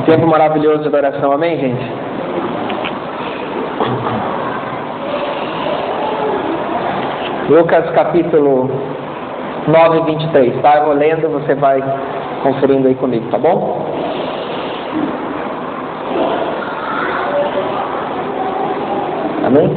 Tempo maravilhoso de adoração, amém, gente? Lucas capítulo 9, 23, tá? Eu vou lendo, você vai conferindo aí comigo, tá bom? Amém?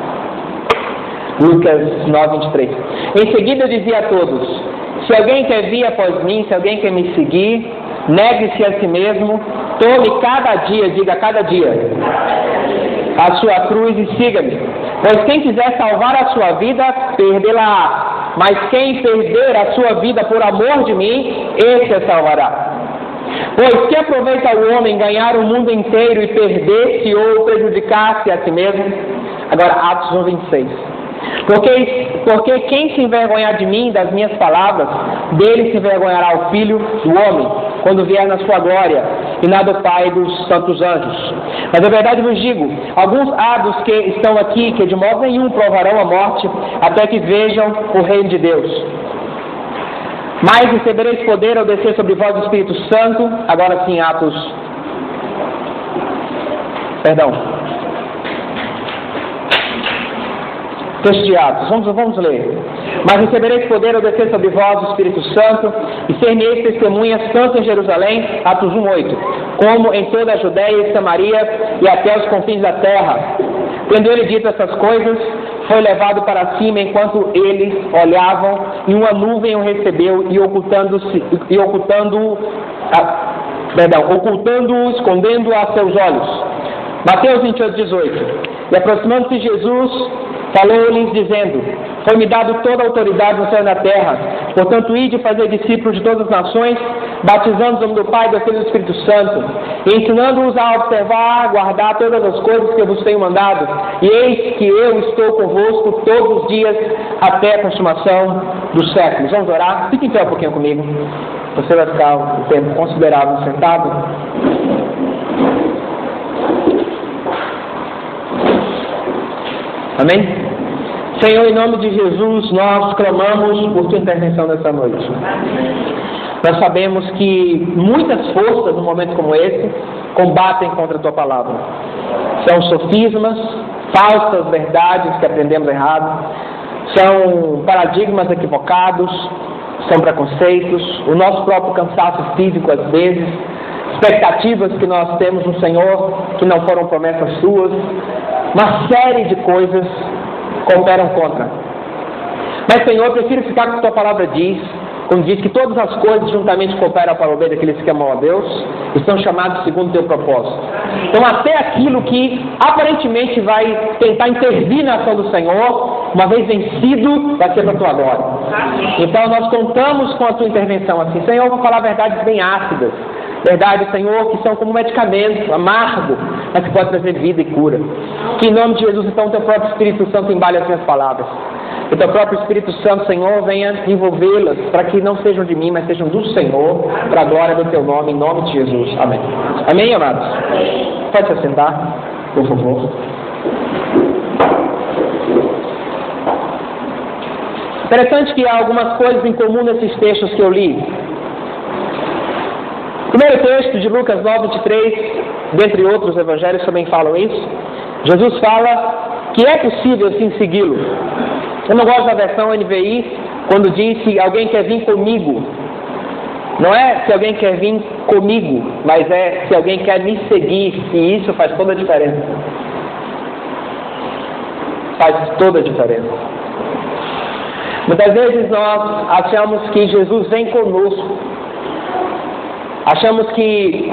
Lucas 9, 23. Em seguida eu dizia a todos: se alguém quer vir após mim, se alguém quer me seguir, negue-se a si mesmo, tome cada dia, diga cada dia, a sua cruz e siga-me. Pois quem quiser salvar a sua vida, perdê-la-á. Mas quem perder a sua vida por amor de mim, esse a salvará. Pois que aproveita o homem ganhar o mundo inteiro e perder-se ou prejudicar-se a si mesmo? Agora, Atos 1, 26. Porque quem se envergonhar de mim, das minhas palavras, dele se envergonhará o Filho do Homem, quando vier na sua glória, e na do Pai e dos santos anjos. Mas a verdade vos digo, alguns há dos que estão aqui, que de modo nenhum provarão a morte, até que vejam o reino de Deus. Mas recebereis poder ao descer sobre vós o Espírito Santo. Agora sim, texto de Atos, vamos ler. Mas recebereis poder ao descer sobre vós o Espírito Santo, e ser-me-eis testemunhas tanto em Jerusalém, Atos 1:8, como em toda a Judéia e Samaria e até os confins da terra. Tendo ele dito essas coisas, foi levado para cima enquanto eles olhavam, e uma nuvem o recebeu, ocultando-o, escondendo-o a seus olhos. Mateus 28:18. E aproximando-se Jesus, falou-lhes dizendo: foi-me dado toda a autoridade no céu e na terra. Portanto, ide e fazer discípulos de todas as nações, batizando-os em nome do Pai, do Filho e do Espírito Santo, e ensinando-os a observar, a guardar todas as coisas que eu vos tenho mandado. E eis que eu estou convosco todos os dias, até a consumação dos séculos. Vamos orar? Fique em pé um pouquinho comigo. Você vai ficar um tempo considerável sentado. Amém? Senhor, em nome de Jesus, nós clamamos por tua intervenção nessa noite. Nós sabemos que muitas forças, num momento como esse, combatem contra a tua palavra. São sofismas, falsas verdades que aprendemos errado, são paradigmas equivocados, são preconceitos, o nosso próprio cansaço físico às vezes, expectativas que nós temos no Senhor que não foram promessas suas, uma série de coisas cooperam contra. Mas, Senhor, eu prefiro ficar com o que a tua palavra diz, quando diz que todas as coisas juntamente cooperam para o bem daqueles que amam a Deus e são chamados segundo o teu propósito. Então, até aquilo que aparentemente vai tentar intervir na ação do Senhor, uma vez vencido, vai ser para a tua glória. Então, nós contamos com a tua intervenção assim. Senhor, eu vou falar verdades bem ácidas. Verdade, Senhor, que são como medicamento amargo, mas que pode trazer vida e cura. Que em nome de Jesus, então, o teu próprio Espírito Santo embale as minhas palavras. Que o teu próprio Espírito Santo, Senhor, venha envolvê-las, para que não sejam de mim, mas sejam do Senhor, para a glória do teu nome, em nome de Jesus. Amém. Amém, amados? Pode se assentar, por favor. Interessante que há algumas coisas em comum nesses textos que eu li. O primeiro texto de Lucas 9, 23, dentre outros evangelhos também falam isso. Jesus fala que é possível sim segui-lo. Eu não gosto da versão NVI, quando diz se alguém quer vir comigo. Não é se alguém quer vir comigo, mas é se alguém quer me seguir, e isso faz toda a diferença. Faz toda a diferença. Muitas vezes nós achamos que Jesus vem conosco. Achamos que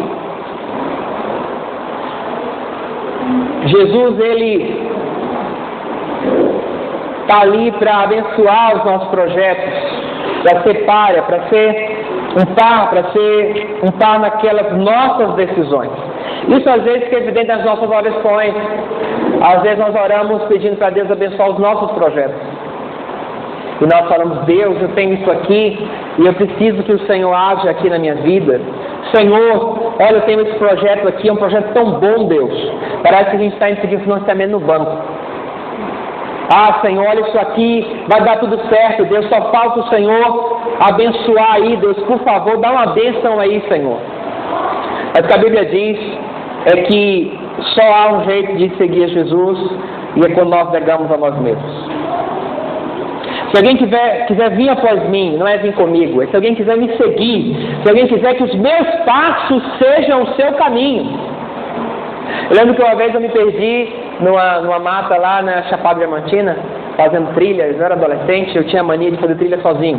Jesus, ele está ali para abençoar os nossos projetos, para ser párea, para ser um par naquelas nossas decisões. Isso às vezes é evidente nas nossas orações. Às vezes nós oramos pedindo para Deus abençoar os nossos projetos. E nós falamos: Deus, eu tenho isso aqui e eu preciso que o Senhor haja aqui na minha vida. Senhor, olha, eu tenho esse projeto aqui, é um projeto tão bom, Deus. Parece que a gente está indo pedir financiamento no banco. Ah, Senhor, olha isso aqui, vai dar tudo certo, Deus, só falta o Senhor abençoar aí, Deus, por favor, dá uma bênção aí, Senhor. Mas o que a Bíblia diz é que só há um jeito de seguir Jesus, e é quando nós negamos a nós mesmos. Se alguém quiser vir após mim, não é vir comigo, é se alguém quiser me seguir, se alguém quiser que os meus passos sejam o seu caminho. Eu lembro que uma vez eu me perdi numa mata lá na Chapada Diamantina, fazendo trilhas. Eu era adolescente, eu tinha mania de fazer trilha sozinho.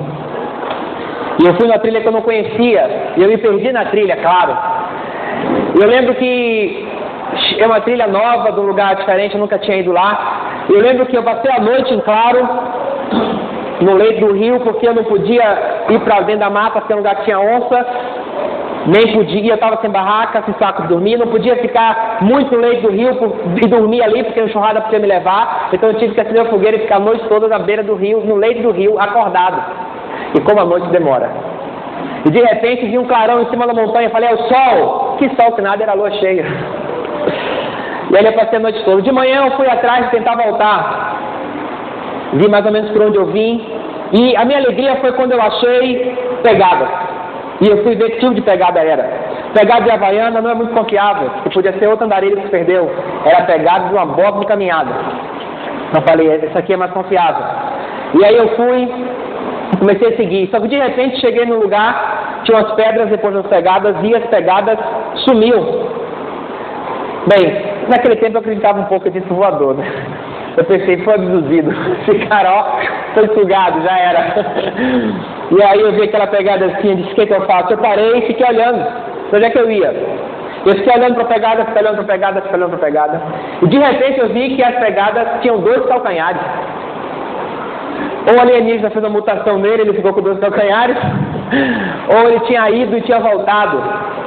E eu fui numa trilha que eu não conhecia, e eu me perdi na trilha, claro. E eu lembro que é uma trilha nova, de um lugar diferente, eu nunca tinha ido lá. E eu lembro que eu passei a noite em claro, no leito do rio, porque eu não podia ir para dentro da mata, porque é um lugar que tinha onça, nem podia, eu estava sem barraca, sem saco de dormir, não podia ficar muito no leito do rio e dormir ali, porque a enxurrada podia me levar, então eu tive que acender a fogueira e ficar a noite toda na beira do rio, no leito do rio, acordado. E como a noite demora. E de repente vi um clarão em cima da montanha, falei, é o sol! Que sol que nada, era a lua cheia. E aí eu passei a noite toda. De manhã eu fui atrás tentar voltar. Vi mais ou menos por onde eu vim. E a minha alegria foi quando eu achei pegada. E eu fui ver que tipo de pegada era. Pegada de Havaiana não é muito confiável, que podia ser outro andarilho que se perdeu. Era pegada de uma bota de caminhada. Eu falei, essa aqui é mais confiável. E aí eu fui, comecei a seguir. Só que de repente cheguei no lugar, tinha umas pedras depois das pegadas, e as pegadas sumiu. Bem, naquele tempo eu acreditava um pouco disso voador, né? Eu pensei, foi abduzido. Esse cara, ó, foi sugado, já era. E aí eu vi aquela pegada assim, disse, o que eu faço? Eu parei e fiquei olhando. Onde é que eu ia? Eu fiquei olhando para a pegada, fiquei olhando para a pegada, fiquei olhando para a pegada. E de repente eu vi que as pegadas tinham 2 calcanhares. Ou o alienígena fez uma mutação nele, ele ficou com 2 calcanhares, ou ele tinha ido e tinha voltado.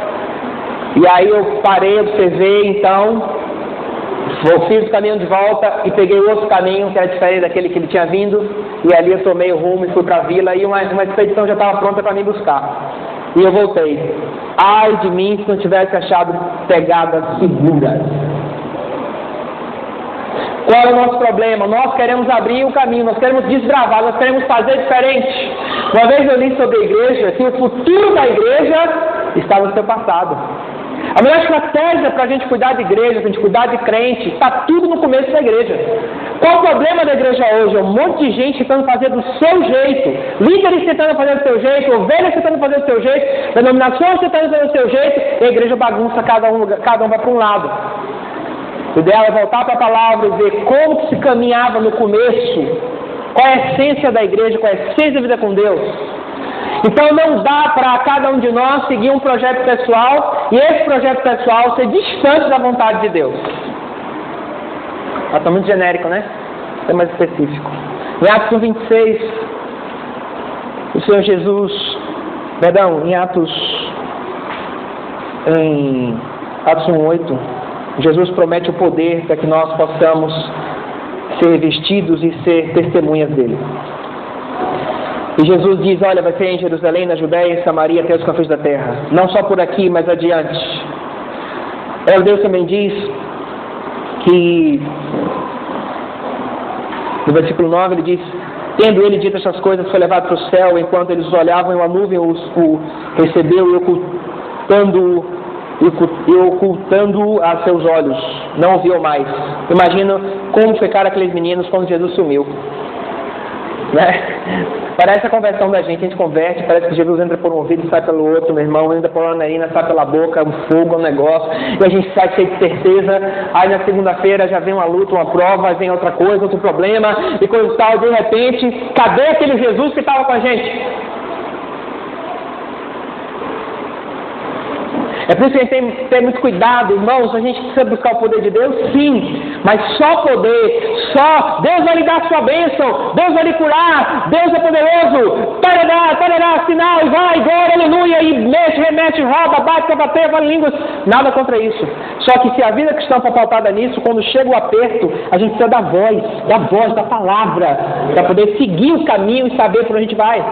E aí eu parei, observei, então, eu fiz o caminho de volta e peguei outro caminho que era diferente daquele que ele tinha vindo, e ali eu tomei o rumo e fui para a vila, e uma expedição já estava pronta para me buscar. E eu voltei. Ai de mim se não tivesse achado pegadas seguras. Qual é o nosso problema? Nós queremos abrir o caminho, nós queremos desbravar, nós queremos fazer diferente. Uma vez eu li sobre a igreja, que o futuro da igreja está no seu passado. A melhor estratégia para a gente cuidar de igreja, para a gente cuidar de crente, está tudo no começo da igreja. Qual o problema da igreja hoje? É um monte de gente tentando fazer do seu jeito, líderes tentando fazer do seu jeito, ovelhas tentando fazer do seu jeito, denominações tentando fazer do seu jeito, e a igreja bagunça, cada um vai para um lado. O ideal é voltar para a palavra e ver como se caminhava no começo, qual é a essência da igreja, qual é a essência da vida com Deus. Então não dá para cada um de nós seguir um projeto pessoal e esse projeto pessoal ser distante da vontade de Deus. Está muito genérico, né? É mais específico. Em Atos 1:26, o Senhor Jesus, em Atos 1:8, Jesus promete o poder para que nós possamos ser vestidos e ser testemunhas dele. E Jesus diz, olha, vai ser em Jerusalém, na Judéia, em Samaria, até os confins da terra. Não só por aqui, mas adiante. Deus também diz que, no versículo 9, ele diz, tendo ele dito essas coisas, foi levado para o céu, enquanto eles olhavam, uma nuvem o recebeu e ocultando a seus olhos, não o viu mais. Imagina como ficaram aqueles meninos quando Jesus sumiu. Né? Parece a conversão da gente converte, parece que Jesus entra por um ouvido e sai pelo outro, meu irmão, entra por uma narina, sai pela boca, um fogo, um negócio, e a gente sai cheio de certeza, aí na segunda-feira já vem uma luta, uma prova, aí vem outra coisa, outro problema, e coisa tal, de repente, cadê aquele Jesus que estava com a gente? É por isso que a gente tem que ter muito cuidado, irmãos. A gente precisa buscar o poder de Deus, sim, mas só poder, Deus vai lhe dar a sua bênção, Deus vai lhe curar, Deus é poderoso, tarará, sinal, e vai, glória, aleluia, e mexe, remete, roda, bate, sapateia, fala línguas, nada contra isso. Só que se a vida cristã for pautada nisso, quando chega o aperto, a gente precisa da voz, da palavra, para poder seguir o caminho e saber por onde a gente vai.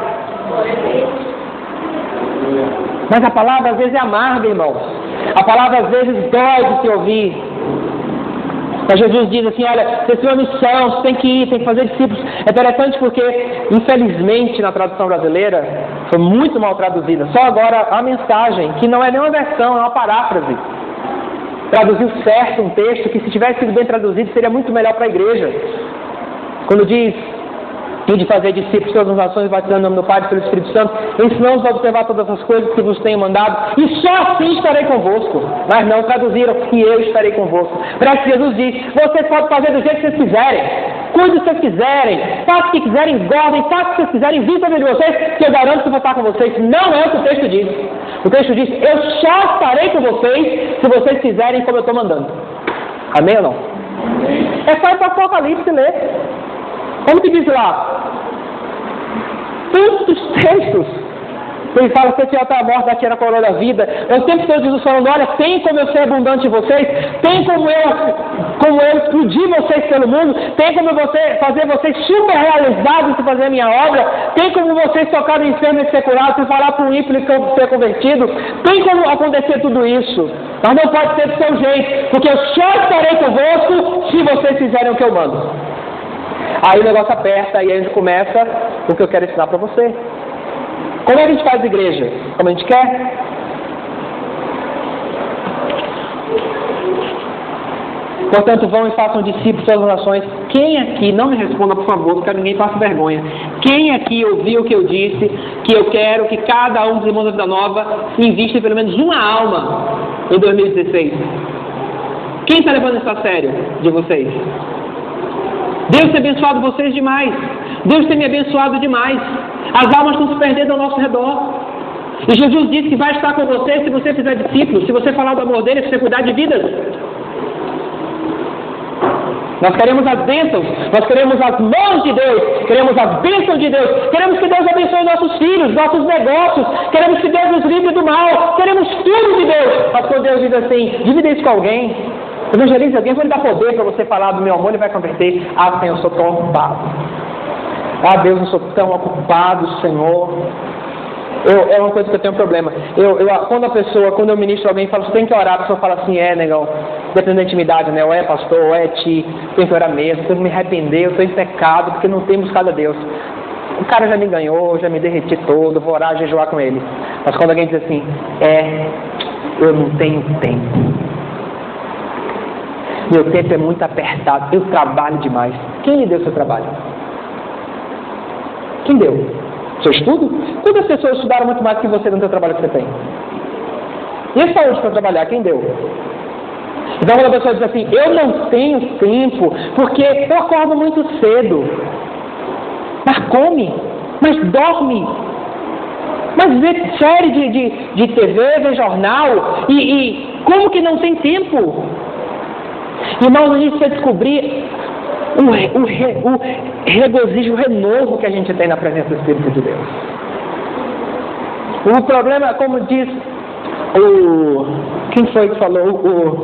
Mas a palavra às vezes é amarga, irmãos. A palavra às vezes dói de se ouvir. Mas Jesus diz assim, olha, vocês têm uma missão, vocês têm que ir, têm que fazer discípulos. É interessante porque, infelizmente, na tradução brasileira, foi muito mal traduzida. Só agora a mensagem, que não é nem uma versão, é uma paráfrase. Traduziu certo um texto que, se tivesse sido bem traduzido, seria muito melhor para a igreja. Quando diz, e de fazer discípulos de todas as nações, batizando no nome do Pai e do Espírito Santo, ensinando-os a observar todas as coisas que vos tenho mandado, e só assim estarei convosco. Mas não traduziram, e eu estarei convosco. Parece que Jesus diz, vocês podem fazer do jeito que vocês quiserem, cuide do que vocês quiserem, façam o que quiserem, engordem, façam o que vocês quiserem, vistam de vocês, que eu garanto que vou estar com vocês. Não é o que o texto diz. O texto diz, eu só estarei com vocês, se vocês fizerem como eu estou mandando. Amém ou não? É só ir para o Apocalipse ler. Como que diz lá? Tantos textos. Ele fala que até a morte daqui era a coroa da vida. O tempo todo Jesus falando, olha, tem como eu ser abundante em vocês, tem como eu explodir vocês pelo mundo, tem como fazer vocês super realizados em fazer a minha obra, tem como vocês tocar no enfermo e ser curado, falar para um ímpio e ser convertido, tem como acontecer tudo isso. Mas não pode ser do seu jeito, porque eu só estarei convosco se vocês fizerem o que eu mando. Aí o negócio aperta e a gente começa o que eu quero ensinar para você. Como é que a gente faz igreja? Como a gente quer? Portanto, vão e façam discípulos de todas as nações. Quem aqui, não me responda por favor, não quero ninguém passe vergonha. Quem aqui ouviu o que eu disse, que eu quero que cada um dos irmãos da Vida Nova invista pelo menos uma alma em 2016? Quem está levando isso a sério de vocês? Deus tem abençoado vocês demais. Deus tem me abençoado demais. As almas estão se perdendo ao nosso redor. E Jesus disse que vai estar com você se você fizer discípulos, se você falar do amor dele, se você cuidar de vidas. Nós queremos as bênçãos, nós queremos as mãos de Deus, queremos as bênçãos de Deus, queremos que Deus abençoe nossos filhos, nossos negócios, queremos que Deus nos livre do mal, queremos tudo de Deus. Mas quando Deus diz assim, divida isso com alguém, evangelize alguém, vou lhe dar poder para você falar do meu amor, ele vai converter. Ah, Senhor, eu sou tão ocupado. Ah, Deus, eu sou tão ocupado, Senhor. É uma coisa que eu tenho problema. Quando eu ministro alguém e falo, você tem que orar, a pessoa fala assim, negão, depende da intimidade, né? Ou é pastor, ou é ti, tem que orar mesmo, tenho que me arrepender, eu estou em pecado, porque não tenho buscado a Deus. O cara já me ganhou, já me derreti todo, vou orar, jejuar com ele. Mas quando alguém diz assim, eu não tenho tempo. Meu tempo é muito apertado, eu trabalho demais. Quem lhe deu seu trabalho? Quem deu? Seu estudo? Quantas pessoas estudaram muito mais que você no seu trabalho que você tem? E a saúde para trabalhar? Quem deu? Então quando a pessoa diz assim, eu não tenho tempo, porque eu acordo muito cedo. Mas come, mas dorme, mas vê série de TV, vê jornal, e como que não tem tempo? Irmãos, a gente precisa descobrir o regozijo, o renovo que a gente tem na presença do Espírito de Deus. O problema, como diz quem foi que falou?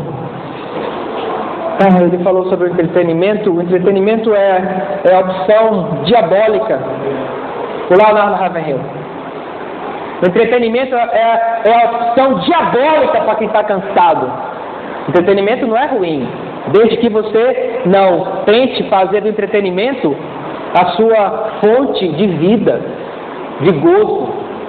Ele falou sobre o entretenimento. O entretenimento é a opção diabólica. O Leonardo Ravenhill. O entretenimento é a opção diabólica para quem está cansado. O entretenimento não é ruim, desde que você não tente fazer do entretenimento a sua fonte de vida, de gozo,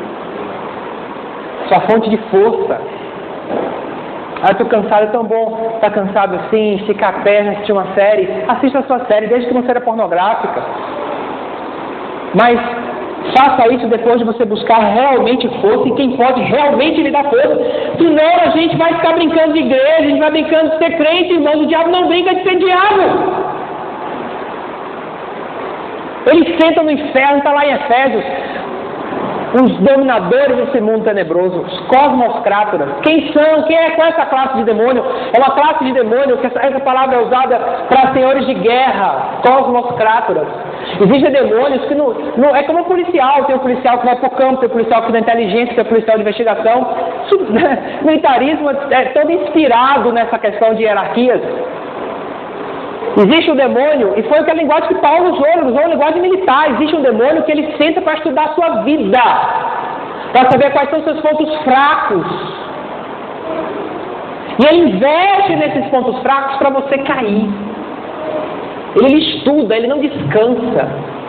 sua fonte de força. Estou cansado, é tão bom estar cansado assim, esticar a perna, assistir uma série. Assista a sua série, desde que não seja pornográfica. Mas faça isso depois de você buscar realmente força e quem pode realmente lhe dar força. Senão a gente vai ficar brincando de igreja, a gente vai brincando de ser crente, irmão. O diabo não brinca de ser diabo. Ele senta no inferno, está lá em Efésios. Os dominadores desse mundo tenebroso, os cosmocrátoras. Quem são? Qual é essa classe de demônio? É uma classe de demônio que essa palavra é usada para senhores de guerra, cosmocrátoras. Existem demônios que não é como um policial. Tem um policial que vai para o campo, tem um policial que dá inteligência, tem um policial de investigação. O militarismo é todo inspirado nessa questão de hierarquias. Existe um demônio, e foi a linguagem que Paulo usou a linguagem militar. Existe um demônio que ele senta para estudar a sua vida, para saber quais são os seus pontos fracos. E ele investe nesses pontos fracos para você cair. Ele estuda, ele não descansa.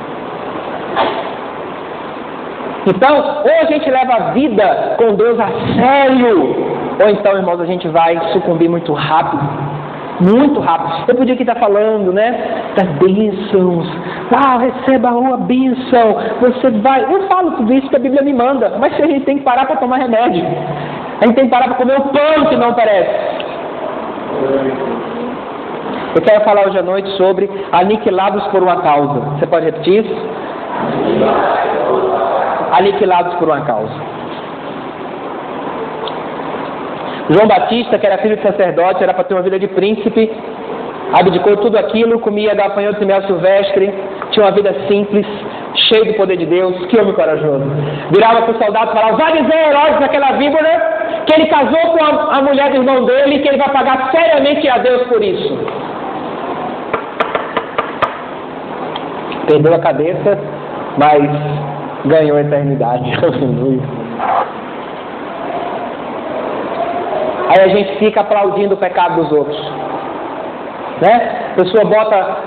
Então, ou a gente leva a vida com Deus a sério, ou então, irmãos, a gente vai sucumbir muito rápido. Muito rápido. Eu podia aqui estar falando, né, das bênçãos. Receba uma bênção. Você vai... Eu falo tudo isso que a Bíblia me manda, mas a gente tem que parar para tomar remédio. A gente tem que parar para comer o pão que não perece. Eu quero falar hoje à noite sobre aniquilados por uma causa. Você pode repetir isso? Aniquilados por uma causa. João Batista, que era filho de sacerdote, era para ter uma vida de príncipe, abdicou tudo aquilo, comia gafanhotos e mel silvestre, tinha uma vida simples, cheio do poder de Deus. Que homem corajoso. Virava para os soldados e falava: vai dizer a Herodes, daquela víbora, que ele casou com a mulher do irmão dele e que ele vai pagar seriamente a Deus por isso. Perdeu a cabeça, mas ganhou a eternidade. Aleluia. Aí a gente fica aplaudindo o pecado dos outros, né? A pessoa bota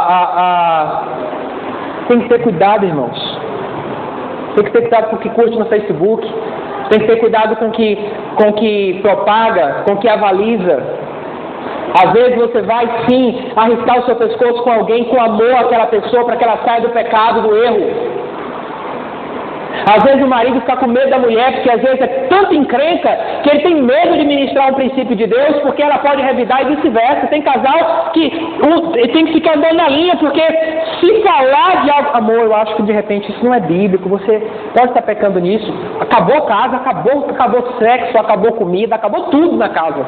Tem que ter cuidado, irmãos. Tem que ter cuidado com o que curte no Facebook. Tem que ter cuidado com o que propaga, com o que avaliza. Às vezes você vai sim arriscar o seu pescoço com alguém, com amor àquela pessoa, para que ela saia do pecado, do erro. Às vezes o marido fica com medo da mulher, porque às vezes é tanta encrenca que ele tem medo de ministrar um princípio de Deus, porque ela pode revidar e vice-versa. Tem casal que tem que ficar andando na linha, porque se falar de algo... Amor, eu acho que de repente isso não é bíblico, você pode estar pecando nisso. Acabou a casa, acabou sexo, acabou comida, acabou tudo na casa.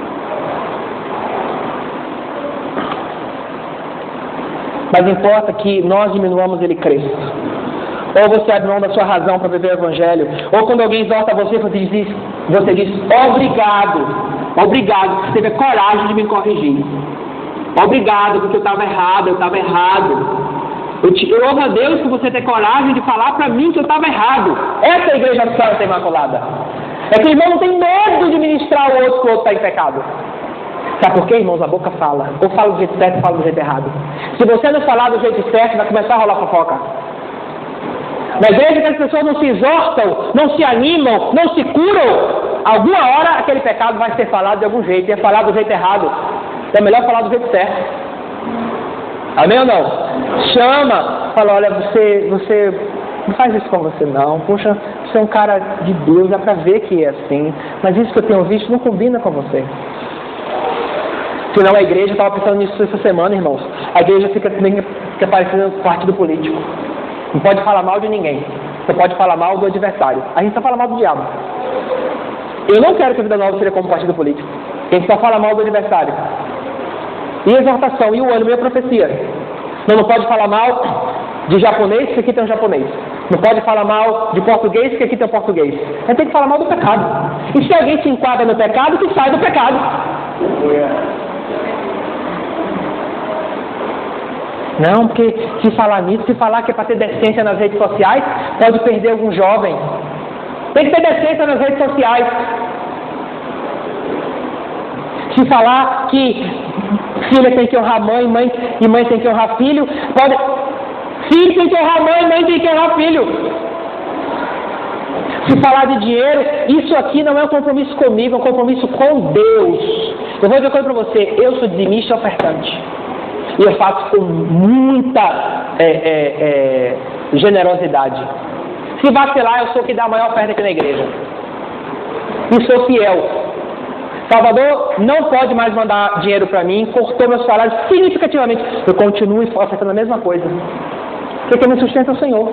Mas importa que nós diminuamos, ele cresça. Ou você abre mão da sua razão para viver o Evangelho. Ou quando alguém exorta você, você diz obrigado. Obrigado, porque você teve a coragem de me corrigir. Obrigado, porque eu estava errado. Eu louvo a Deus por você ter coragem de falar para mim que eu estava errado. Essa é a igreja santa e imaculada. É que o irmão não tem medo de ministrar o outro que o outro está em pecado. Sabe por quê, irmãos? A boca fala. Ou fala do jeito certo ou fala do jeito errado. Se você não falar do jeito certo, vai começar a rolar fofoca. Na igreja que as pessoas não se exortam, não se animam, não se curam, alguma hora aquele pecado vai ser falado de algum jeito, e é falado do jeito errado. Então é melhor falar do jeito certo. Amém ou não? Chama, fala: olha, você não faz isso com você não. Poxa, você é um cara de Deus, dá pra ver que é assim, mas isso que eu tenho visto não combina com você. Senão a igreja, eu estava pensando nisso essa semana, irmãos, a igreja fica parecendo um partido político. Não pode falar mal de ninguém. Você pode falar mal do adversário. A gente só fala mal do diabo. Eu não quero que a Vida Nova seja como partido político. A gente só fala mal do adversário. E a exortação, e o ânimo, e a profecia. Não pode falar mal de japonês, porque aqui tem um japonês. Não pode falar mal de português, porque aqui tem um português. A gente tem que falar mal do pecado. E se alguém se enquadra no pecado, que sai do pecado. Não, porque se falar nisso, se falar que é para ter decência nas redes sociais, pode perder algum jovem. Tem que ter decência nas redes sociais. Se falar que filho tem que honrar mãe e mãe tem que honrar filho, filho tem que honrar mãe tem que honrar filho. Se falar de dinheiro, isso aqui não é um compromisso comigo, é um compromisso com Deus. Eu vou dizer uma coisa para você: eu sou dizimista e ofertante. E eu faço com muita generosidade. Se vacilar, eu sou o que dá a maior oferta aqui na igreja. E sou fiel. Salvador não pode mais mandar dinheiro para mim, cortou meus salários significativamente. Eu continuo ofertando a mesma coisa. Porque quem me sustenta é o Senhor.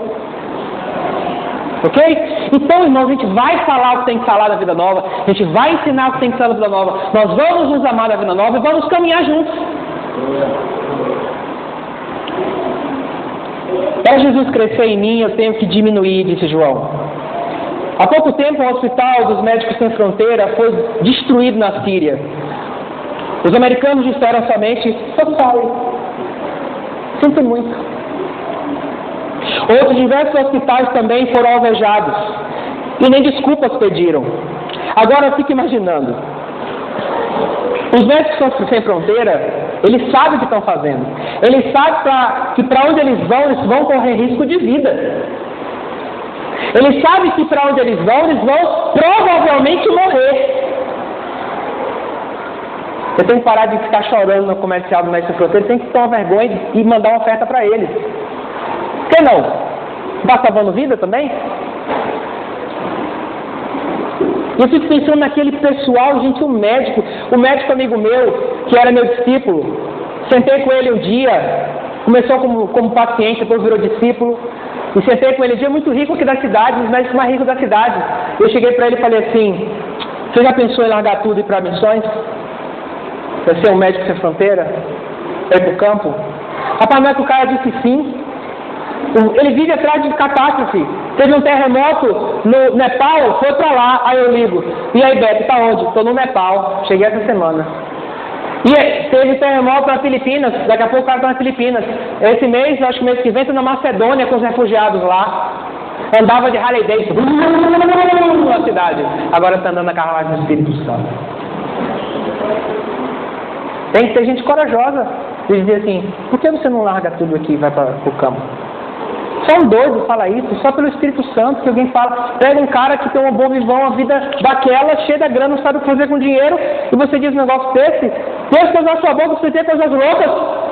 Ok? Então, irmãos, a gente vai falar o que tem que falar da Vida Nova. A gente vai ensinar o que tem que falar da Vida Nova. Nós vamos nos amar da Vida Nova e vamos caminhar juntos. Para Jesus crescer em mim, eu tenho que diminuir, disse João. Há pouco tempo, o Hospital dos Médicos Sem Fronteira foi destruído na Síria. Os americanos disseram somente: "So sorry". Sinto muito. Outros diversos hospitais também foram alvejados e nem desculpas pediram. Agora eu fico imaginando: os Médicos Sem Fronteira Ele sabe o que estão fazendo. Ele sabe que para onde eles vão correr risco de vida. Ele sabe que para onde eles vão provavelmente morrer. Você tem que parar de ficar chorando no comercial do Mestre Fronteira, tem que tomar vergonha e mandar uma oferta para eles. Por que não? Está salvando vida também? E eu fico pensando naquele pessoal, gente, um médico amigo meu, que era meu discípulo, sentei com ele um dia, começou como paciente, depois virou discípulo, e sentei com ele um dia muito rico aqui da cidade, os médicos mais ricos da cidade. Eu cheguei para ele e falei assim, você já pensou em largar tudo e ir para missões? Para ser um médico sem fronteira? Para ir para o campo? Rapaz, não é que o cara disse sim. Ele vive atrás de catástrofe. Teve um terremoto no Nepal, foi para lá, aí eu ligo. E aí, Beto, tá onde? Estou no Nepal, cheguei essa semana. E teve terremoto nas Filipinas, daqui a pouco o cara está nas Filipinas. Esse mês, acho que mês que vem, estou na Macedônia com os refugiados lá. Andava de Harley Davidson na cidade. Agora está andando na carruagem do Espírito Santo. Tem que ter gente corajosa de dizer assim, por que você não larga tudo aqui e vai para o campo? Só um doido fala isso, só pelo Espírito Santo que alguém fala, pega um cara que tem uma boa visão, uma vida daquela, cheia da grana, não sabe o que fazer com dinheiro, e você diz um negócio desse, Deus fez na sua boca, você tem coisas loucas.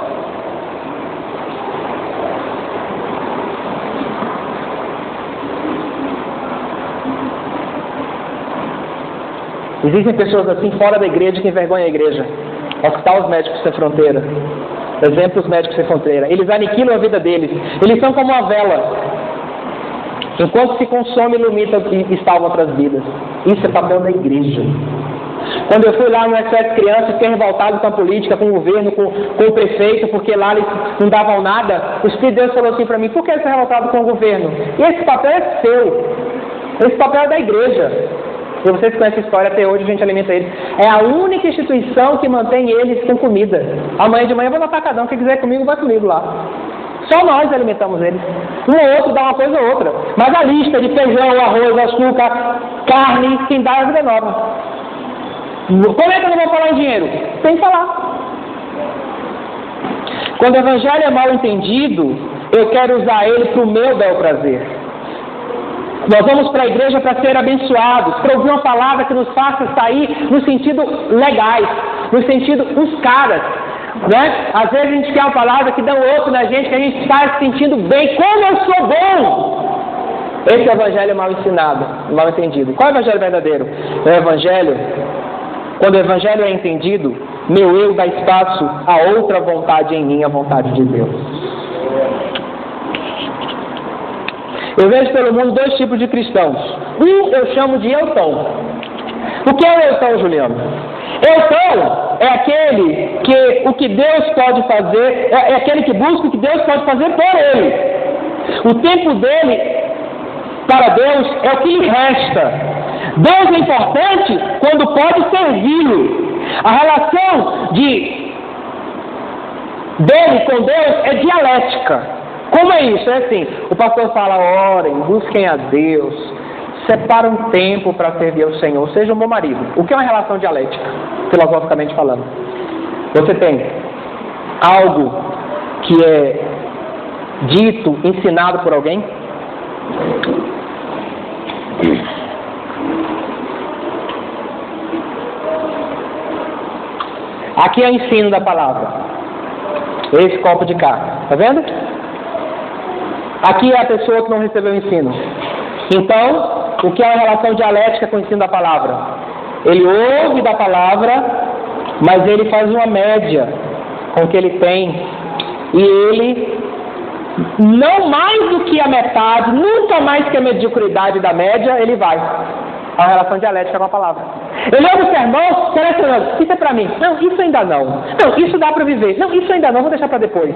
Existem pessoas assim fora da igreja que envergonham a igreja. Hospital Os Médicos Sem Fronteira. Exemplos Médicos Sem Fronteira. Eles aniquilam a vida deles. Eles são como uma vela. Enquanto se consome, ilumina e salva outras vidas. Isso é papel da igreja. Quando eu fui lá no SOS Crianças, fiquei revoltado com a política, com o governo, com o prefeito, porque lá eles não davam nada, o Espírito de Deus falou assim para mim, por que você é revoltado com o governo? E esse papel é seu. Esse papel é da igreja. E vocês conhecem a história, até hoje a gente alimenta eles. É a única instituição que mantém eles com comida. Amanhã de manhã eu vou no atacadão, quem quiser comigo, vai comigo lá. Só nós alimentamos eles. Um ou outro dá uma coisa ou outra. Mas a lista de feijão, arroz, açúcar, carne, quem dá é a vida nova. Como é que eu não vou falar em dinheiro? Tem que falar. Quando o evangelho é mal entendido, eu quero usar ele para o meu bel prazer. Nós vamos para a igreja para ser abençoados, para ouvir uma palavra que nos faça sair no sentido legais, no sentido uns caras, né? Às vezes a gente quer uma palavra que dá um outro na gente, que a gente está se sentindo bem, como eu sou bom! Esse é o evangelho mal ensinado, mal entendido. Qual é o evangelho verdadeiro? É o evangelho, quando o evangelho é entendido, meu eu dá espaço a outra vontade em mim, a vontade de Deus. Eu vejo pelo mundo dois tipos de cristãos. Um eu chamo de eutão. O que é o eutão, Juliano? Eutão é aquele que o que Deus pode fazer, é aquele que busca o que Deus pode fazer por ele. O tempo dele para Deus é o que lhe resta. Deus é importante quando pode servi-lo. A relação dele com Deus é dialética. Como é isso? É assim, o pastor fala, orem, busquem a Deus, separa um tempo para servir ao Senhor, seja um bom marido. O que é uma relação dialética, filosoficamente falando? Você tem algo que é dito, ensinado por alguém? Aqui é o ensino da palavra. Esse copo de cá, tá vendo? Aqui é a pessoa que não recebeu o ensino. Então, o que é a relação dialética com o ensino da palavra? Ele ouve da palavra, mas ele faz uma média com o que ele tem. E ele, não mais do que a metade, nunca mais que a mediocridade da média, ele vai. A relação dialética com a palavra. Ele ouve o sermão, selecionando, isso é para mim. Não, isso ainda não. Não, isso dá para viver. Não, isso ainda não, vou deixar para depois.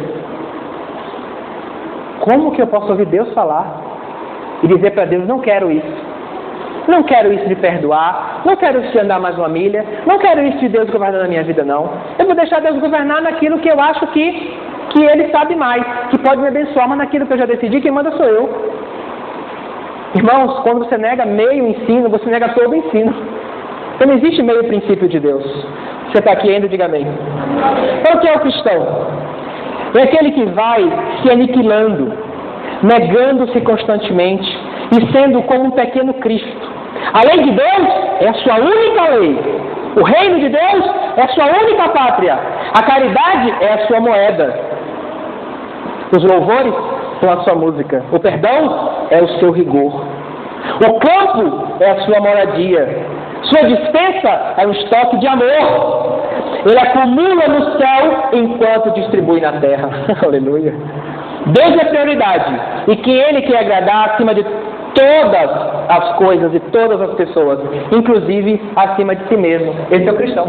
Como que eu posso ouvir Deus falar e dizer para Deus, não quero isso. Não quero isso de perdoar, não quero isso de andar mais uma milha, não quero isso de Deus governar na minha vida, não. Eu vou deixar Deus governar naquilo que eu acho que Ele sabe mais, que pode me abençoar, mas naquilo que eu já decidi, quem manda sou eu. Irmãos, quando você nega meio ensino, você nega todo o ensino. Então não existe meio princípio de Deus. Você está aqui ainda? Diga amém. Então, o que é o cristão? É aquele que vai se aniquilando, negando-se constantemente e sendo como um pequeno Cristo. A lei de Deus é a sua única lei. O reino de Deus é a sua única pátria. A caridade é a sua moeda. Os louvores são a sua música. O perdão é o seu rigor. O campo é a sua moradia. Sua dispensa é um estoque de amor. Ele acumula no céu enquanto distribui na terra. Aleluia. Deus é prioridade. E que Ele quer agradar acima de todas as coisas e todas as pessoas, inclusive acima de si mesmo. Esse é o cristão.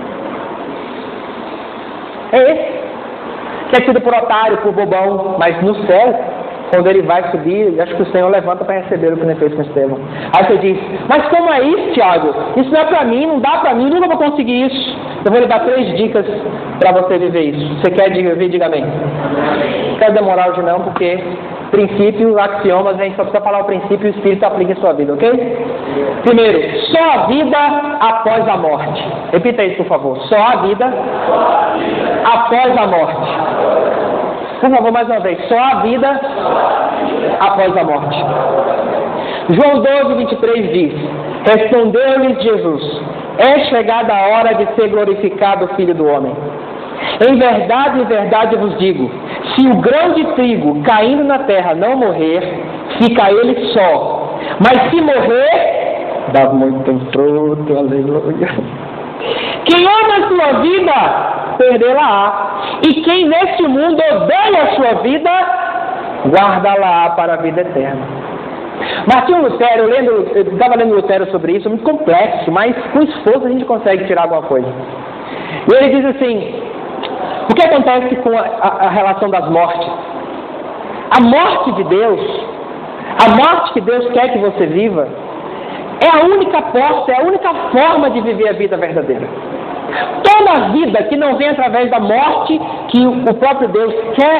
É esse. Que é tido por otário, por bobão, mas no céu, quando ele vai subir, acho que o Senhor levanta para receber o que ele fez com Estevão. Aí você diz, mas como é isso, Tiago? Isso não é para mim, não dá para mim, nunca vou conseguir isso. Eu vou lhe dar 3 dicas para você viver isso. Você quer viver? Diga amém. Não quero demorar hoje não, porque princípios, axiomas, a gente só precisa falar o princípio e o Espírito aplica em sua vida, ok? Primeiro, só a vida após a morte. Repita isso, por favor. Só a vida após a morte. Por favor, mais uma vez. Só a vida após a morte. João 12, 23 diz: respondeu-lhes Jesus: é chegada a hora de ser glorificado o Filho do Homem. Em verdade vos digo, se o grão de trigo caindo na terra não morrer, fica ele só. Mas se morrer, dá muito fruto, aleluia. Quem ama a sua vida, perdê-la-á. E quem neste mundo odeia a sua vida, guarda-la para a vida eterna. Martinho Lutero, eu estava lendo Lutero sobre isso, é muito complexo, mas com esforço a gente consegue tirar alguma coisa. E ele diz assim: o que acontece com a relação das mortes? A morte de Deus, a morte que Deus quer que você viva, é a única porta, é a única forma de viver a vida verdadeira. Toda a vida que não vem através da morte que o próprio Deus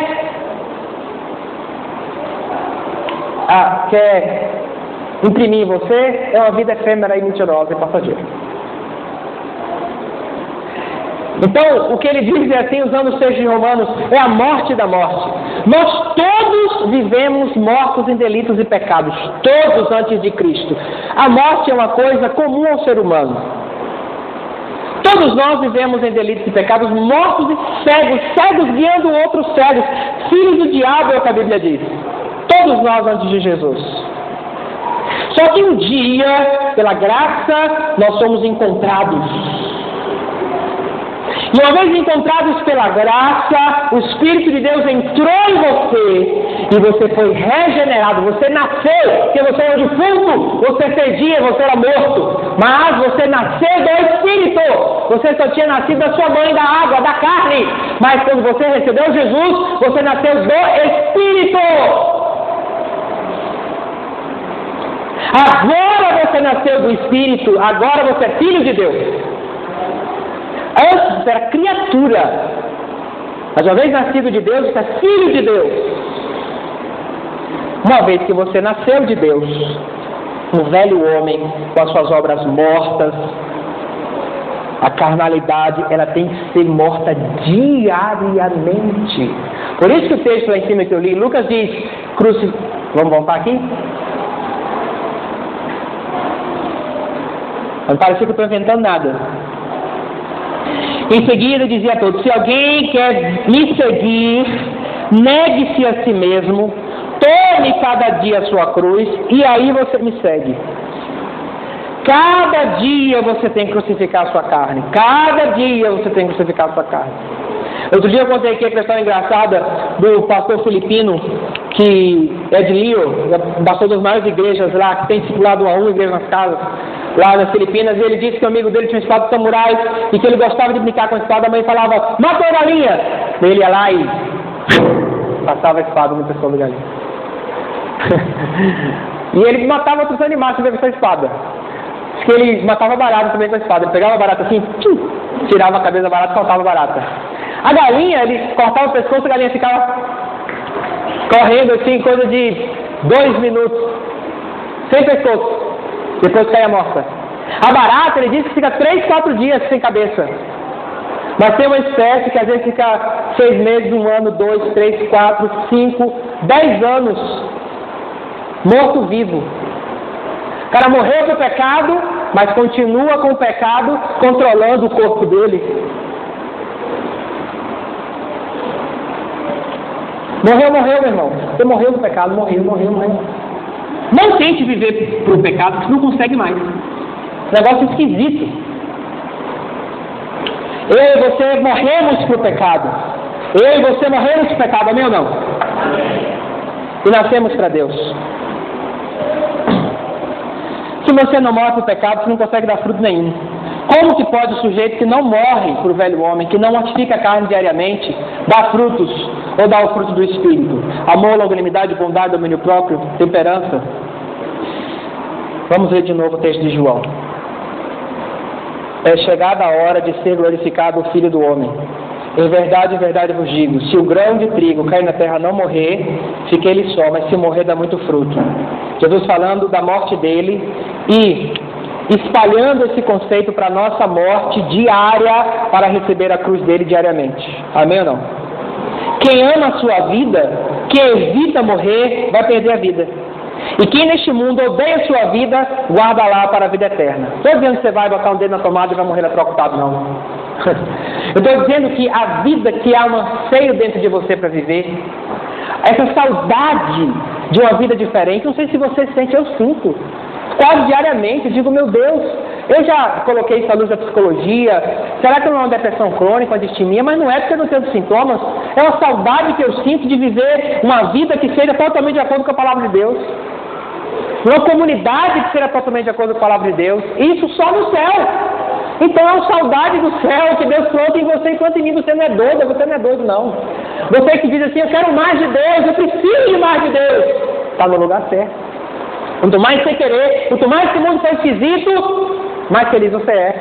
quer imprimir em você, é uma vida efêmera e mentirosa e passageira. Então, o que ele diz é assim, usando os textos de Romanos, é a morte da morte. Nós todos vivemos mortos em delitos e pecados, todos antes de Cristo. A morte é uma coisa comum ao ser humano. Todos nós vivemos em delitos e pecados, mortos e cegos guiando outros cegos, filhos do diabo, é o que a Bíblia diz. Todos nós antes de Jesus. Só que um dia, pela graça, nós somos encontrados. E uma vez encontrados pela graça, o Espírito de Deus entrou em você e você foi regenerado, você nasceu, porque você era defunto, você perdia, você era morto, mas você nasceu do Espírito. Você só tinha nascido da sua mãe, da água, da carne, mas quando você recebeu Jesus, você nasceu do Espírito. Agora você nasceu do Espírito, agora você é filho de Deus. Antes você era criatura, mas uma vez nascido de Deus, você é filho de Deus. Uma vez que você nasceu de Deus, um velho homem com as suas obras mortas, a carnalidade, ela tem que ser morta diariamente. Por isso que o texto lá em cima que eu li, Lucas diz, vamos voltar aqui? Não parecia que eu estou inventando nada. Em seguida dizia a todos: se alguém quer me seguir, negue-se a si mesmo, tome cada dia a sua cruz, e aí você me segue. Cada dia você tem que crucificar a sua carne. Cada dia você tem que crucificar a sua carne. Outro dia eu contei aqui a questão engraçada do pastor filipino, que é de Lio, pastor das maiores igrejas lá, que tem discipulado uma igreja nas casas, lá nas Filipinas, e ele disse que o amigo dele tinha uma espada de samurai, e que ele gostava de brincar com a espada. A mãe falava: mata a galinha! Ele ia lá e passava a espada no pescoço da galinha. E ele matava outros animais também com essa espada. Diz que ele matava barata também com a espada. Ele pegava a barata assim, tirava a cabeça da barata e soltava a barata. A galinha, ele cortava o pescoço, a galinha ficava correndo assim, coisa de 2 minutos, sem pescoço, depois caia morta. A barata, ele diz que fica 3, 4 dias sem cabeça. Mas tem uma espécie que às vezes fica 6 meses, 1 ano, 2, 3, 4, 5, 10 anos morto-vivo. O cara morreu com o pecado, mas continua com o pecado controlando o corpo dele. Morreu, meu irmão. Você morreu no pecado, morreu. Não tente viver pro pecado, porque você não consegue mais. Negócio esquisito. Eu e você morremos pro pecado. Eu e você morremos pro pecado, amém ou não? E nascemos para Deus. Se você não morre pro pecado, você não consegue dar fruto nenhum. Como que pode o sujeito que não morre para o velho homem, que não mortifica a carne diariamente, dar frutos, ou dar o fruto do Espírito? Amor, longanimidade, bondade, domínio próprio, temperança. Vamos ler de novo o texto de João. É chegada a hora de ser glorificado o Filho do Homem. Em verdade vos digo, se o grão de trigo cair na terra não morrer, fica ele só, mas se morrer dá muito fruto. Jesus falando da morte dele e espalhando esse conceito para a nossa morte diária, para receber a cruz dele diariamente. Amém ou não? Quem ama a sua vida, que evita morrer, vai perder a vida. E quem neste mundo odeia a sua vida, guarda lá para a vida eterna. Estou dizendo que você vai botar um dedo na tomada e vai morrer eletrocutado, não. Eu estou dizendo que a vida que há um anseio dentro de você para viver, essa saudade de uma vida diferente, não sei se você sente, eu sinto. Quase diariamente, eu digo, meu Deus, eu já coloquei isso à luz da psicologia, será que não é uma depressão crônica, uma distimia? Mas não é porque eu não tenho sintomas, é uma saudade que eu sinto de viver uma vida que seja totalmente de acordo com a palavra de Deus, uma comunidade que seja totalmente de acordo com a palavra de Deus, isso só no céu. Então é uma saudade do céu que Deus planta em você, enquanto em mim você não é doido, você não é doido não. Você que diz assim, eu quero mais de Deus, eu preciso de mais de Deus, está no lugar certo. Quanto mais você querer, quanto mais esse mundo for esquisito, mais feliz você é.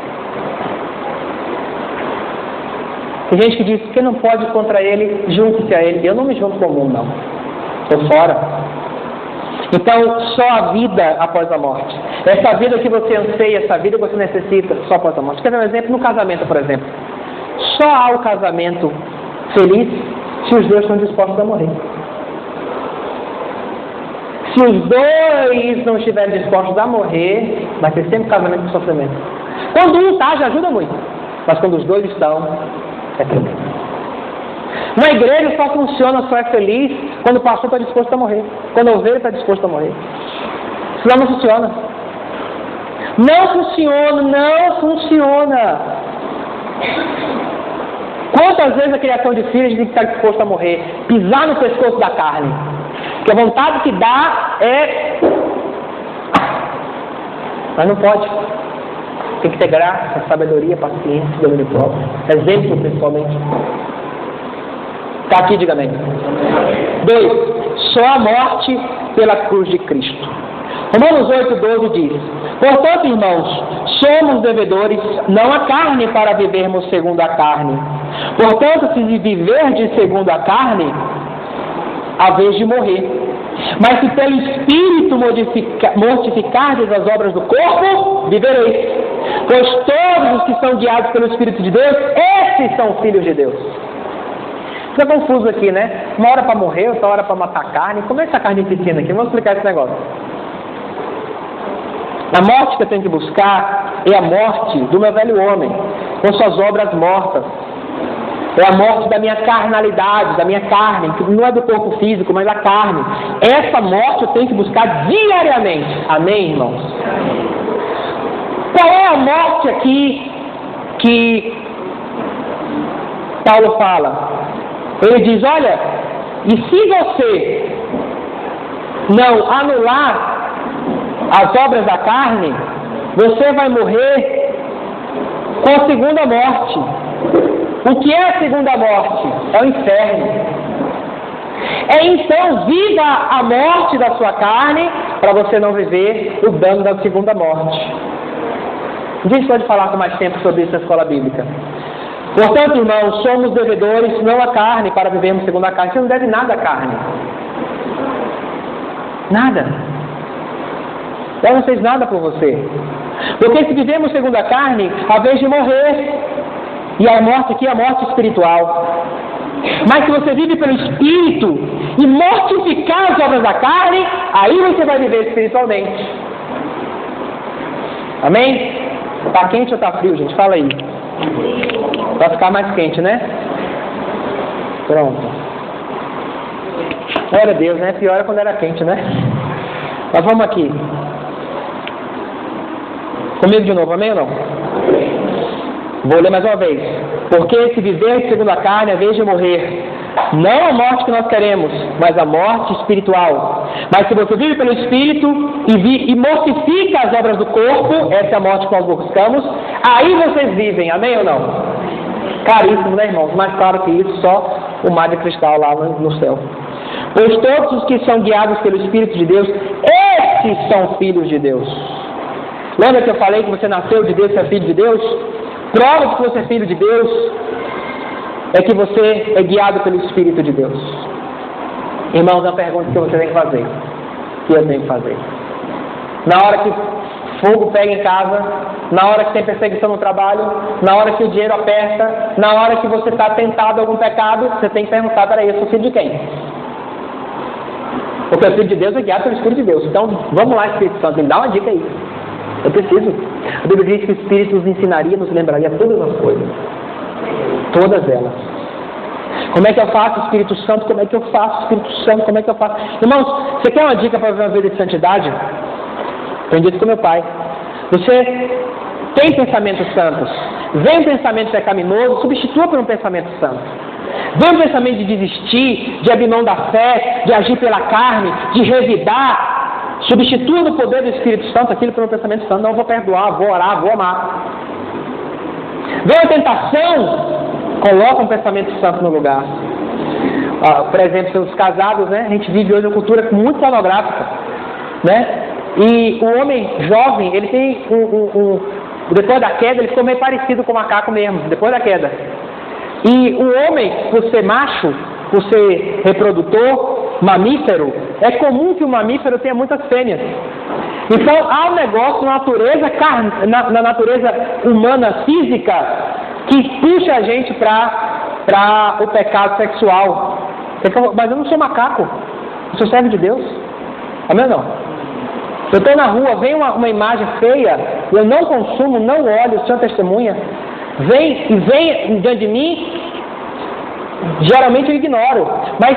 Tem gente que diz que não pode ir contra ele, junte-se a ele. Eu não me junto com o mundo, não. Estou fora. Então, só a vida após a morte. Essa vida que você anseia, essa vida que você necessita, só após a morte. Quer ver um exemplo? No casamento, por exemplo. Só há o casamento feliz se os dois estão dispostos a morrer. Se os dois não estiverem dispostos a morrer, vai ter sempre casamento com sofrimento. Quando um está, já ajuda muito. Mas quando os dois estão, é problema. Uma igreja só funciona, só é feliz quando o pastor está disposto a morrer. Quando a ovelha está disposto a morrer. Senão não funciona. Não funciona. Quantas vezes a criação de filhos tem que estar disposto a morrer? Pisar no pescoço da carne. Porque a vontade que dá é... Mas não pode. Tem que ter graça, sabedoria, paciência, domínio próprio. Exemplo, principalmente. Está aqui, diga amém. 2. Só a morte pela cruz de Cristo. Romanos 8,12 diz: portanto, irmãos, somos devedores, não a carne, para vivermos segundo a carne. Portanto, se viverdes segundo a carne, a vez de morrer. Mas se pelo Espírito mortificardes as obras do corpo, vivereis. Pois todos os que são guiados pelo Espírito de Deus, esses são filhos de Deus. Fica confuso aqui, né? Uma hora para morrer, outra hora para matar carne. Como é essa carne pequena aqui? Vamos explicar esse negócio. A morte que eu tenho que buscar é a morte do meu velho homem, com suas obras mortas. É a morte da minha carnalidade, da minha carne, que não é do corpo físico, mas da carne. Essa morte eu tenho que buscar diariamente. Amém, irmãos? Qual é a morte aqui que Paulo fala? Ele diz, olha, e se você não anular as obras da carne, você vai morrer com a segunda morte. O que é a segunda morte? É o inferno. Então, viva a morte da sua carne, para você não viver o dano da segunda morte. Ninguém pode falar com mais tempo sobre isso na escola bíblica. Portanto, irmãos, somos devedores, não a carne, para vivermos segundo a carne. Você não deve nada à carne. Nada. Ela não fez nada por você. Porque se vivemos segundo a carne, a vez de morrer. E a morte aqui é a morte espiritual. Mas se você vive pelo Espírito e mortificar as obras da carne, aí você vai viver espiritualmente. Amém? Está quente ou está frio, gente? Fala aí. Vai ficar mais quente, né? Pronto. Glória a Deus, né? Pior é quando era quente, né? Mas vamos aqui. Comigo de novo, amém ou não? Vou ler mais uma vez. Porque se viver segundo a carne, é vez de morrer. Não a morte que nós queremos, mas a morte espiritual. Mas se você vive pelo Espírito e mortifica as obras do corpo, essa é a morte que nós buscamos, aí vocês vivem, amém ou não? Caríssimo, né, irmãos? Mais claro que isso, só o mar de cristal lá no céu. Pois todos os que são guiados pelo Espírito de Deus, esses são filhos de Deus. Lembra que eu falei que você nasceu de Deus, você é filho de Deus? Prova de que você é filho de Deus é que você é guiado pelo Espírito de Deus. Irmãos, é uma pergunta que você tem que fazer, que eu tenho que fazer. Na hora que fogo pega em casa, na hora que tem perseguição no trabalho, na hora que o dinheiro aperta, na hora que você está tentado a algum pecado, você tem que perguntar: peraí, eu sou filho de quem? Porque o filho de Deus é guiado pelo Espírito de Deus. Então, vamos lá, Espírito Santo, me dá uma dica aí. Eu preciso. A Bíblia diz que o Espírito nos ensinaria, nos lembraria todas as coisas. Todas elas. Como é que eu faço, Espírito Santo? Como é que eu faço, Espírito Santo? Como é que eu faço? Irmãos, você quer uma dica para viver uma vida de santidade? Aprendi isso com meu pai. Você tem pensamentos santos. Vem um pensamento pecaminoso, substitua por um pensamento santo. Vem um pensamento de desistir, de abrir mão da fé, de agir pela carne, de revidar. Substitua no poder do Espírito Santo aquilo por um pensamento santo. Não, vou perdoar, vou orar, vou amar. Vem a tentação, coloca um pensamento santo no lugar. Por exemplo, pelos casados, né? A gente vive hoje uma cultura muito pornográfica, né? E o homem jovem, ele tem depois da queda, ele ficou meio parecido com o macaco mesmo, depois da queda. E o homem, por ser macho, por ser reprodutor, mamífero, é comum que o mamífero tenha muitas fêmeas. Então há um negócio na natureza humana, física, que puxa a gente para o pecado sexual. Mas eu não sou macaco, eu sou servo de Deus. Amém ou não? Eu estou na rua, vem uma imagem feia, eu não consumo, não olho, o Senhor testemunha. Vem diante de mim, geralmente eu ignoro. Mas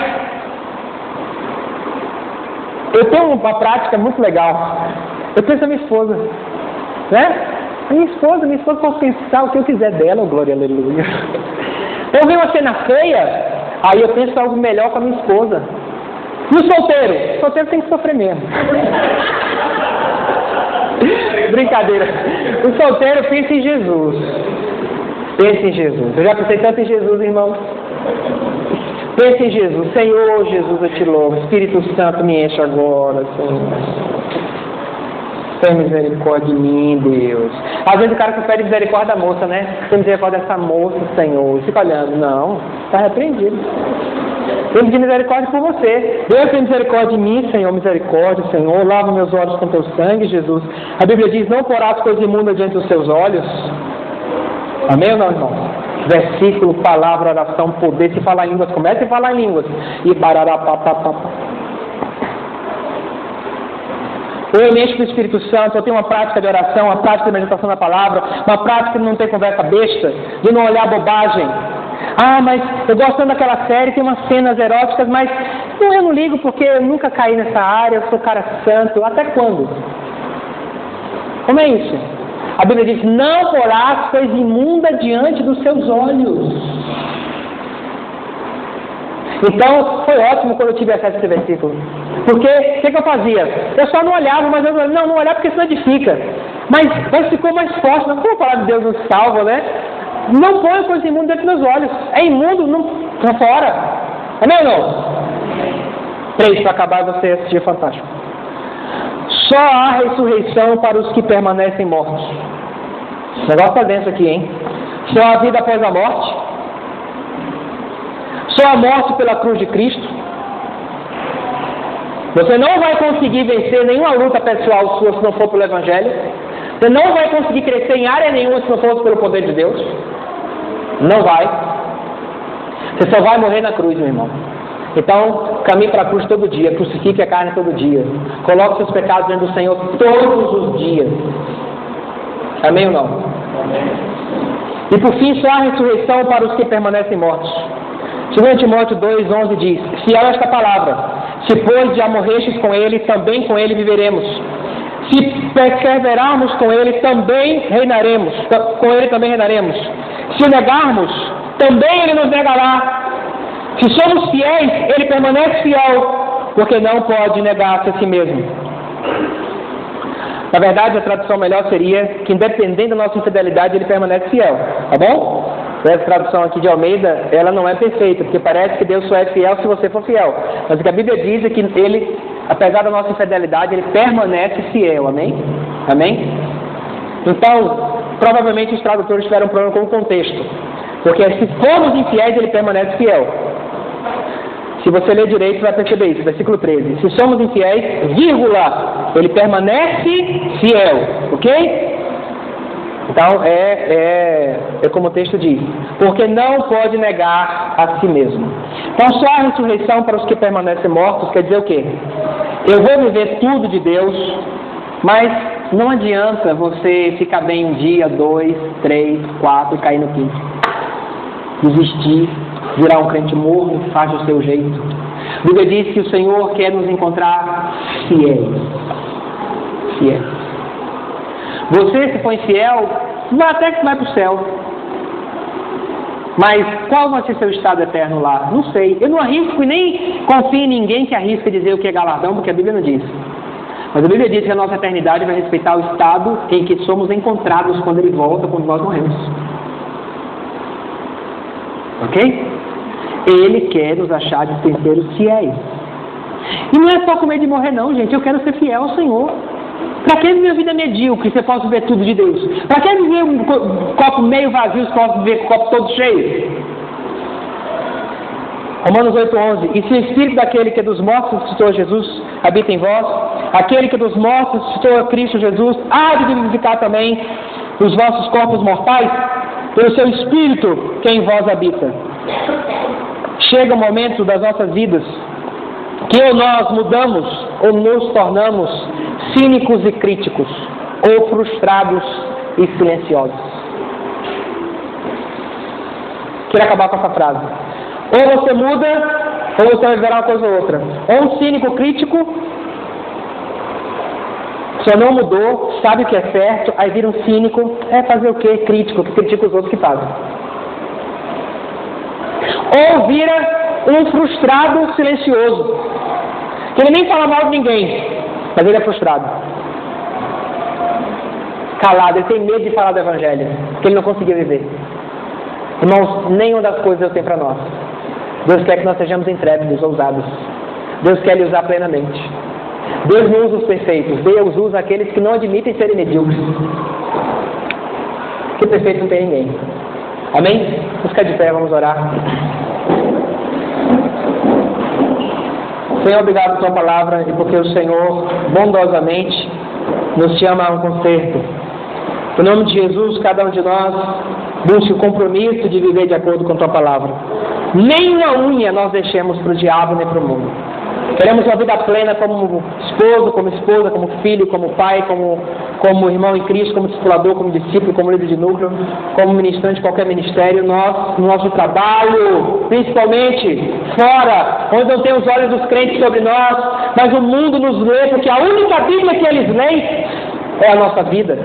eu tenho uma prática muito legal. Eu penso na minha esposa, né? Minha esposa pode pensar o que eu quiser dela, oh, glória, aleluia. Eu vi uma cena feia, aí eu penso algo melhor com a minha esposa. E o solteiro tem que sofrer mesmo. Brincadeira. O solteiro pensa em Jesus. Pensa em Jesus. Eu já pensei tanto em Jesus, irmão. Pensa em Jesus. Senhor Jesus, eu te louvo. Espírito Santo, me enche agora, Senhor. Tem misericórdia de mim, Deus. Às vezes o cara que pede misericórdia da moça, né? Tem misericórdia dessa moça, Senhor. Fica olhando. Não, está repreendido. Tem de misericórdia por você. Deus tem misericórdia de mim, Senhor. Misericórdia, Senhor. Lava meus olhos com teu sangue, Jesus. A Bíblia diz: não porás coisa imunda diante dos seus olhos. Amém ou não, irmão? Versículo, palavra, oração, poder. Se falar em línguas, comece a falar em línguas. E barará, papapá. Eu mexo com o Espírito Santo, eu tenho uma prática de oração, uma prática de meditação da palavra, uma prática de não ter conversa besta, de não olhar bobagem. Ah, mas eu gosto tanto daquela série, tem umas cenas eróticas, mas eu não ligo porque eu nunca caí nessa área, eu sou cara santo. Até quando? Como é isso? A Bíblia diz: não porás coisa imunda diante dos seus olhos. Então, foi ótimo quando eu tive acesso a esse versículo. Porque, o que eu fazia? Eu só não olhava, mas eu não olhava porque isso não edifica. Mas ficou mais forte. Não, como a palavra de Deus nos salva, né? Não põe coisa imunda dentro dos meus olhos. É imundo, não para fora. Amém ou não? 3, para acabar você assistir, fantástico. Só há ressurreição para os que permanecem mortos. O negócio está dentro aqui, hein? Só há vida após a morte. Só a morte pela cruz de Cristo. Você não vai conseguir vencer nenhuma luta pessoal sua se não for pelo Evangelho. Você não vai conseguir crescer em área nenhuma se não for pelo poder de Deus. Não vai. Você só vai morrer na cruz, meu irmão. Então, caminhe para a cruz todo dia, crucifique a carne todo dia. Coloque seus pecados diante do Senhor todos os dias. Amém ou não? Amém. E por fim, só há ressurreição para os que permanecem mortos. 2 Timóteo 2,11 diz: fiel esta palavra, se pois já morrestes com ele, também com ele viveremos. Se perseverarmos com ele, também reinaremos. Com ele também reinaremos. Se o negarmos, também ele nos negará. Se somos fiéis, ele permanece fiel, porque não pode negar-se a si mesmo. Na verdade, a tradução melhor seria que, independente da nossa infidelidade, ele permanece fiel. Tá bom? Essa tradução aqui de Almeida, ela não é perfeita, porque parece que Deus só é fiel se você for fiel. Mas o que a Bíblia diz é que ele, apesar da nossa infidelidade, ele permanece fiel. Amém? Amém? Então, provavelmente os tradutores tiveram um problema com o contexto. Porque se formos infiéis, ele permanece fiel. Se você ler direito, você vai perceber isso. Versículo 13. Se somos infiéis, vírgula, ele permanece fiel. Ok? Então, é como o texto diz. Porque não pode negar a si mesmo. Então, só a ressurreição para os que permanecem mortos quer dizer o quê? Eu vou viver tudo de Deus, mas não adianta você ficar bem um dia, 2, 3, 4 e cair no quinto. Desistir, virar um crente morno, faz do seu jeito. A Bíblia diz que o Senhor quer nos encontrar fiéis. Fiéis. Você, se for infiel, até que vai para o céu. Mas qual vai ser seu estado eterno lá? Não sei. Eu não arrisco e nem confio em ninguém que arrisca dizer o que é galardão, porque a Bíblia não diz. Mas a Bíblia diz que a nossa eternidade vai respeitar o estado em que somos encontrados quando Ele volta, quando nós morremos. Ok? Ele quer nos achar dispenseiros fiéis. E não é só com medo de morrer não, gente. Eu quero ser fiel ao Senhor. Para que viver a vida medíocre se eu posso ver tudo de Deus? Para que viver um copo meio vazio se eu posso viver com o copo todo cheio? Romanos 8,11. E se o Espírito daquele que é dos mortos ressuscitou Jesus habita em vós, aquele que é dos mortos ressuscitou a Cristo Jesus, há de vivificar também os vossos corpos mortais pelo seu Espírito que em vós habita. Chega o momento das nossas vidas que ou nós mudamos ou nos tornamos cínicos e críticos, ou frustrados e silenciosos. Quero acabar com essa frase. Ou você muda, ou você vai virar uma coisa ou outra. Ou um cínico crítico, só não mudou, sabe o que é certo, aí vira um cínico, fazer o quê? Crítico, que critica os outros que fazem. Ou vira um frustrado silencioso, que ele nem fala mal de ninguém, mas ele é frustrado, calado, ele tem medo de falar do Evangelho, porque ele não conseguiu viver. Irmãos, nenhuma das coisas Deus tem para nós. Deus quer que nós sejamos intrépidos, ousados. Deus quer lhe usar plenamente. Deus não usa os perfeitos, Deus usa aqueles que não admitem serem medíocres. Porque perfeito não tem ninguém. Amém? Vamos ficar de pé, vamos orar. Senhor, obrigado por tua palavra e porque o Senhor bondosamente nos chama a um conserto. Em nome de Jesus, cada um de nós busque o compromisso de viver de acordo com tua palavra. Nem uma unha nós deixemos para o diabo nem para o mundo. Queremos uma vida plena como esposo, como esposa, como filho, como pai, como irmão em Cristo, como discipulador, como discípulo, como líder de núcleo, como ministrante de qualquer ministério. Nós, no nosso trabalho, principalmente fora, onde não tem os olhos dos crentes sobre nós, mas o mundo nos lê, porque a única Bíblia que eles leem é a nossa vida.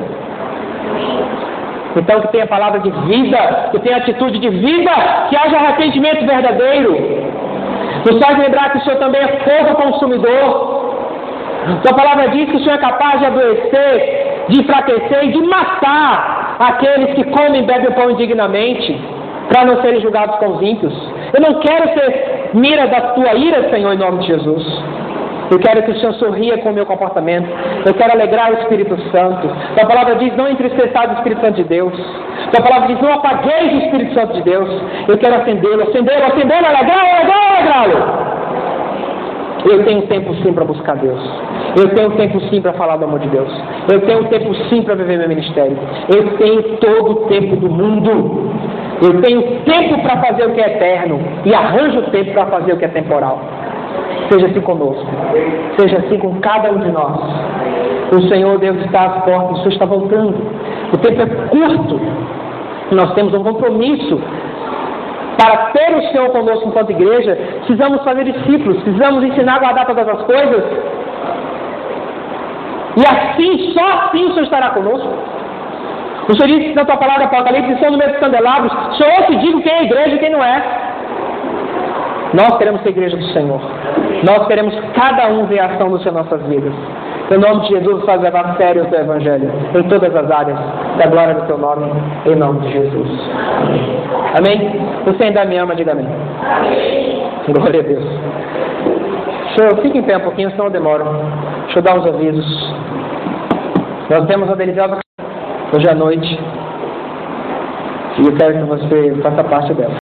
Então, que tenha palavra de vida, que tenha atitude de vida, que haja arrependimento verdadeiro. Nos faz lembrar que o Senhor também é fogo consumidor. Sua palavra diz que o Senhor é capaz de adoecer, de enfraquecer e de matar aqueles que comem e bebem o pão indignamente, para não serem julgados com os ímpios. Eu não quero ser mira da tua ira, Senhor, em nome de Jesus. Eu quero que o Senhor sorria com o meu comportamento. Eu quero alegrar o Espírito Santo. Sua palavra diz, não entristeçais o Espírito Santo de Deus. Sua palavra diz, não apagueis o Espírito Santo de Deus. Eu quero acendê-lo, alegrá-lo. Eu tenho tempo sim para buscar Deus. Eu tenho tempo sim para falar do amor de Deus. Eu tenho tempo sim para viver meu ministério. Eu tenho todo o tempo do mundo. Eu tenho tempo para fazer o que é eterno e arranjo tempo para fazer o que é temporal. Seja assim conosco. Seja assim com cada um de nós. O Senhor Deus está às portas, o Senhor está voltando. O tempo é curto. Nós temos um compromisso. Para ter o Senhor conosco enquanto igreja, precisamos fazer discípulos, precisamos ensinar a guardar todas as coisas. E assim, só assim o Senhor estará conosco. O Senhor disse na tua palavra, Apocalipse, são no meio dos candelabros, só eu te digo quem é igreja e quem não é. Nós queremos ser igreja do Senhor. Nós queremos cada um ver a ação do Senhor em nossas vidas. Em nome de Jesus, faz levar a sério o teu evangelho, em todas as áreas, da glória do teu nome, em nome de Jesus. Amém? Você ainda me ama, diga amém. Amém. Glória a Deus. Fique em pé um pouquinho, senão eu demoro. Deixa eu dar os avisos. Nós temos uma deliciosa hoje à noite. E eu quero que você faça parte dela.